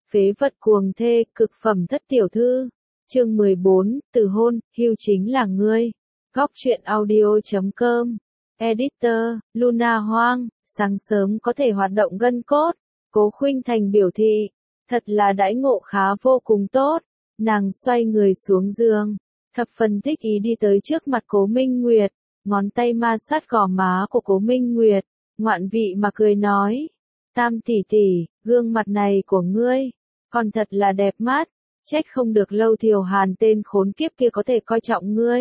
Phế vật cuồng thê, cực phẩm thất tiểu thư. Chương 14, từ hôn, hưu chính là ngươi. Góc truyện audio.com. Editor, Luna Hoang, sáng sớm có thể hoạt động gân cốt. Cố Khuynh Thành biểu thị, thật là đãi ngộ khá vô cùng tốt. Nàng xoay người xuống giường, thập phần thích ý đi tới trước mặt Cố Minh Nguyệt, ngón tay ma sát gò má của Cố Minh Nguyệt, ngoạn vị mà cười nói, Tam tỷ tỷ, gương mặt này của ngươi, còn thật là đẹp mắt, trách không được Lâu Thiều Hàn tên khốn kiếp kia có thể coi trọng ngươi.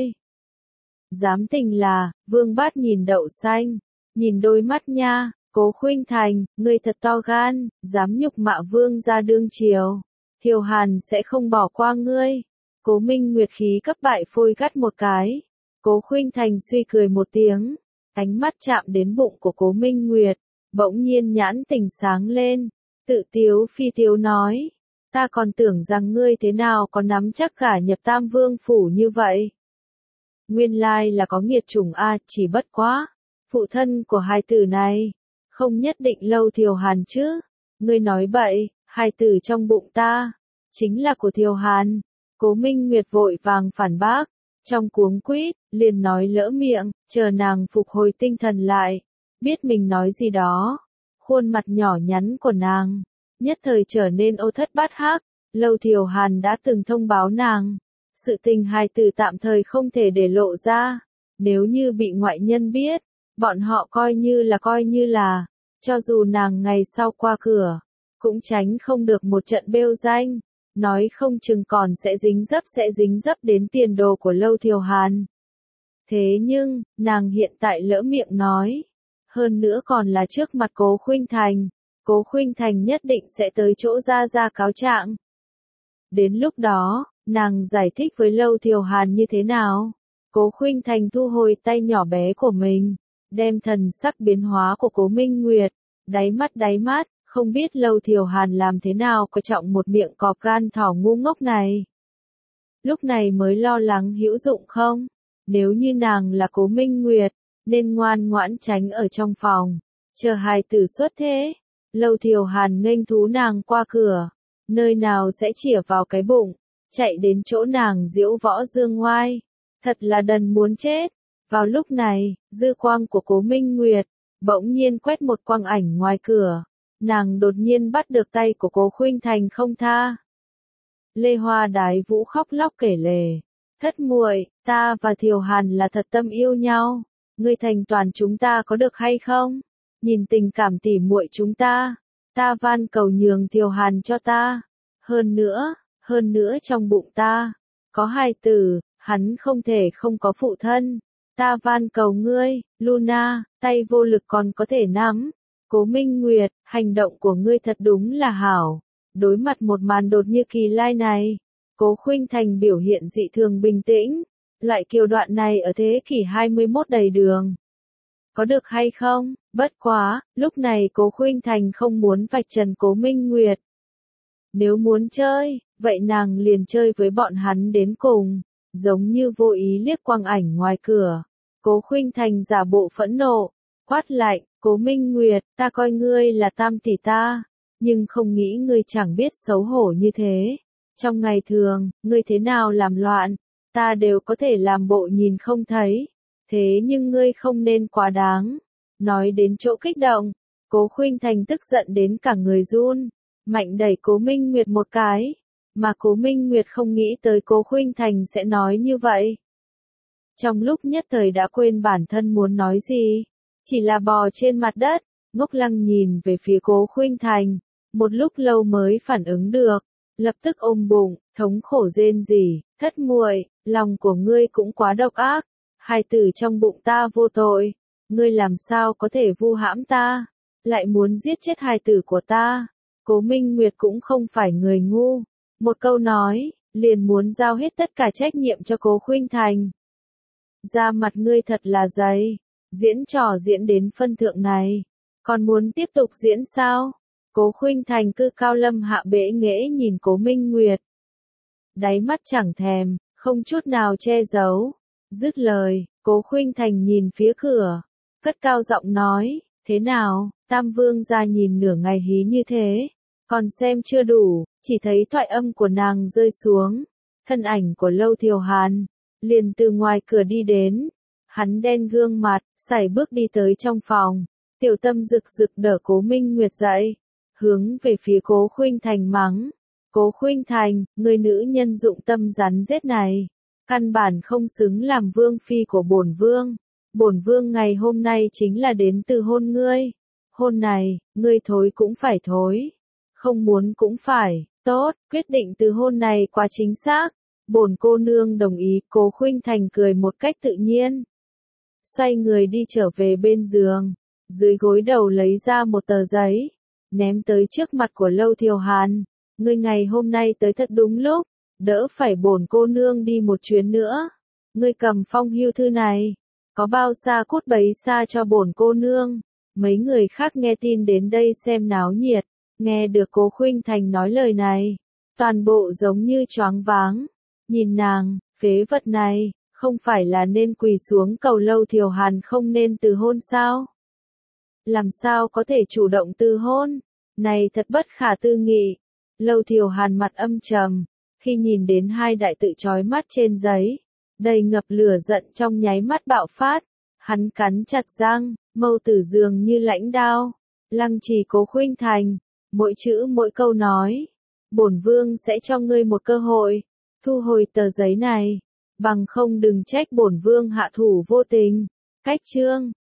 Dám tình là, Vương Bát nhìn đậu xanh, nhìn đôi mắt nha, Cố Khuynh Thành, ngươi thật to gan, dám nhục mạ Vương gia đương triều. Thiều Hàn sẽ không bỏ qua ngươi. Cố Minh Nguyệt khí cấp bại phôi gắt một cái. Cố Khuynh Thành suy cười một tiếng, ánh mắt chạm đến bụng của Cố Minh Nguyệt, bỗng nhiên nhãn tình sáng lên, tự tiếu phi tiếu nói, ta còn tưởng rằng ngươi thế nào có nắm chắc cả nhập Tam Vương phủ như vậy. Nguyên lai là có nghiệt chủng a, chỉ bất quá, phụ thân của hai tử này, không nhất định Lâu Thiều Hàn chứ. Ngươi nói bậy, hai tử trong bụng ta, chính là của Thiều Hàn. Cố Minh Nguyệt vội vàng phản bác, trong cuống quýt, liền nói lỡ miệng, chờ nàng phục hồi tinh thần lại, biết mình nói gì đó. Khuôn mặt nhỏ nhắn của nàng, nhất thời trở nên ô thất bát hắc. Lâu Thiều Hàn đã từng thông báo nàng, sự tình hai tử tạm thời không thể để lộ ra, nếu như bị ngoại nhân biết, bọn họ coi như là, cho dù nàng ngày sau qua cửa, cũng tránh không được một trận bêu danh, nói không chừng còn sẽ dính dấp đến tiền đồ của Lâu Thiều Hàn. Thế nhưng, nàng hiện tại lỡ miệng nói, hơn nữa còn là trước mặt Cố Khuynh Thành, Cố Khuynh Thành nhất định sẽ tới chỗ ra cáo trạng. Đến lúc đó, nàng giải thích với Lâu Thiều Hàn như thế nào? Cố Khuynh Thành thu hồi tay nhỏ bé của mình, đem thần sắc biến hóa của Cố Minh Nguyệt, đáy mắt, không biết Lâu Thiều Hàn làm thế nào coi trọng một miệng cọp gan thỏ ngu ngốc này. Lúc này mới lo lắng hữu dụng không? Nếu như nàng là Cố Minh Nguyệt, nên ngoan ngoãn tránh ở trong phòng, chờ hài tử xuất thế. Lâu Thiều Hàn nghênh thú nàng qua cửa, nơi nào sẽ chĩa vào cái bụng, chạy đến chỗ nàng diễu võ dương ngoai. Thật là đần muốn chết. Vào lúc này, dư quang của Cố Minh Nguyệt bỗng nhiên quét một quang ảnh ngoài cửa. Nàng đột nhiên bắt được tay của Cố Khuynh Thành không tha. Lê Hoa Đái Vũ khóc lóc kể lể, thất muội, ta và Thiều Hàn là thật tâm yêu nhau, ngươi thành toàn chúng ta có được hay không? Nhìn tình cảm tỉ muội chúng ta van cầu nhường Thiều Hàn cho ta. Hơn nữa trong bụng ta có hai tử, hắn không thể không có phụ thân. Ta van cầu ngươi, Luna, tay vô lực còn có thể nắm. Cố Minh Nguyệt, hành động của ngươi thật đúng là hảo. Đối mặt một màn đột như kỳ lai này, Cố Khuynh Thành biểu hiện dị thường bình tĩnh. Loại kiều đoạn này ở thế kỷ 21 đầy đường. Có được hay không? Bất quá, lúc này Cố Khuynh Thành không muốn vạch trần Cố Minh Nguyệt. Nếu muốn chơi, vậy nàng liền chơi với bọn hắn đến cùng. Giống như vô ý liếc quang ảnh ngoài cửa. Cố Khuynh Thành giả bộ phẫn nộ, quát lạnh, Cố Minh Nguyệt, ta coi ngươi là tam tỷ ta, nhưng không nghĩ ngươi chẳng biết xấu hổ như thế. Trong ngày thường, ngươi thế nào làm loạn, ta đều có thể làm bộ nhìn không thấy. Thế nhưng ngươi không nên quá đáng. Nói đến chỗ kích động, Cố Khuynh Thành tức giận đến cả người run, mạnh đẩy Cố Minh Nguyệt một cái, mà Cố Minh Nguyệt không nghĩ tới Cố Khuynh Thành sẽ nói như vậy. Trong lúc nhất thời đã quên bản thân muốn nói gì, chỉ là bò trên mặt đất, ngốc lăng nhìn về phía Cố Khuynh Thành, một lúc lâu mới phản ứng được, lập tức ôm bụng, thống khổ rên rỉ, thất muội, lòng của ngươi cũng quá độc ác, hai tử trong bụng ta vô tội, ngươi làm sao có thể vu hãm ta, lại muốn giết chết hai tử của ta. Cố Minh Nguyệt cũng không phải người ngu, một câu nói, liền muốn giao hết tất cả trách nhiệm cho Cố Khuynh Thành. Da mặt ngươi thật là dày, diễn trò diễn đến phân thượng này, còn muốn tiếp tục diễn sao? Cố Khuynh Thành cư cao lâm hạ bẽ nghễ nhìn Cố Minh Nguyệt. Đáy mắt chẳng thèm, không chút nào che giấu. Dứt lời, Cố Khuynh Thành nhìn phía cửa, cất cao giọng nói, thế nào, Tam Vương gia nhìn nửa ngày hí như thế, Còn xem chưa đủ, chỉ thấy thoại âm của nàng rơi xuống. Thân ảnh của Lâu Thiều Hàn, liền từ ngoài cửa đi đến. Hắn đen gương mặt, sải bước đi tới trong phòng. Tiểu Tâm rực rực đỡ Cố Minh Nguyệt dậy, hướng về phía Cố Khuynh Thành mắng. Cố Khuynh Thành, người nữ nhân dụng tâm rắn rết này, căn bản không xứng làm vương phi của bổn vương. Bổn vương ngày hôm nay chính là đến từ hôn ngươi. Hôn này, ngươi thối cũng phải thối, không muốn cũng phải. Tốt, quyết định từ hôn này quá chính xác. Bổn cô nương đồng ý. Cố Khuynh Thành cười một cách tự nhiên, xoay người đi trở về bên giường, dưới gối đầu lấy ra một tờ giấy, ném tới trước mặt của Lâu Thiều Hàn. Ngươi ngày hôm nay tới thật đúng lúc, đỡ phải bổn cô nương đi một chuyến nữa. Ngươi cầm phong hưu thư này, có bao xa cút bấy xa cho bổn cô nương. Mấy người khác nghe tin đến đây xem náo nhiệt, nghe được Cố Khuynh Thành nói lời này, toàn bộ giống như choáng váng, nhìn nàng, phế vật này, không phải là nên quỳ xuống cầu Lâu Thiều Hàn không nên từ hôn sao? Làm sao có thể chủ động từ hôn? Này thật bất khả tư nghị. Lâu Thiều Hàn mặt âm trầm, khi nhìn đến hai đại tự chói mắt trên giấy, đầy ngập lửa giận trong nháy mắt bạo phát. Hắn cắn chặt răng, mâu tử dường như lãnh đao, lăng trì Cố Khuynh Thành, mỗi chữ mỗi câu nói. Bổn vương sẽ cho ngươi một cơ hội, thu hồi tờ giấy này, bằng không đừng trách bổn vương hạ thủ vô tình. Cách chương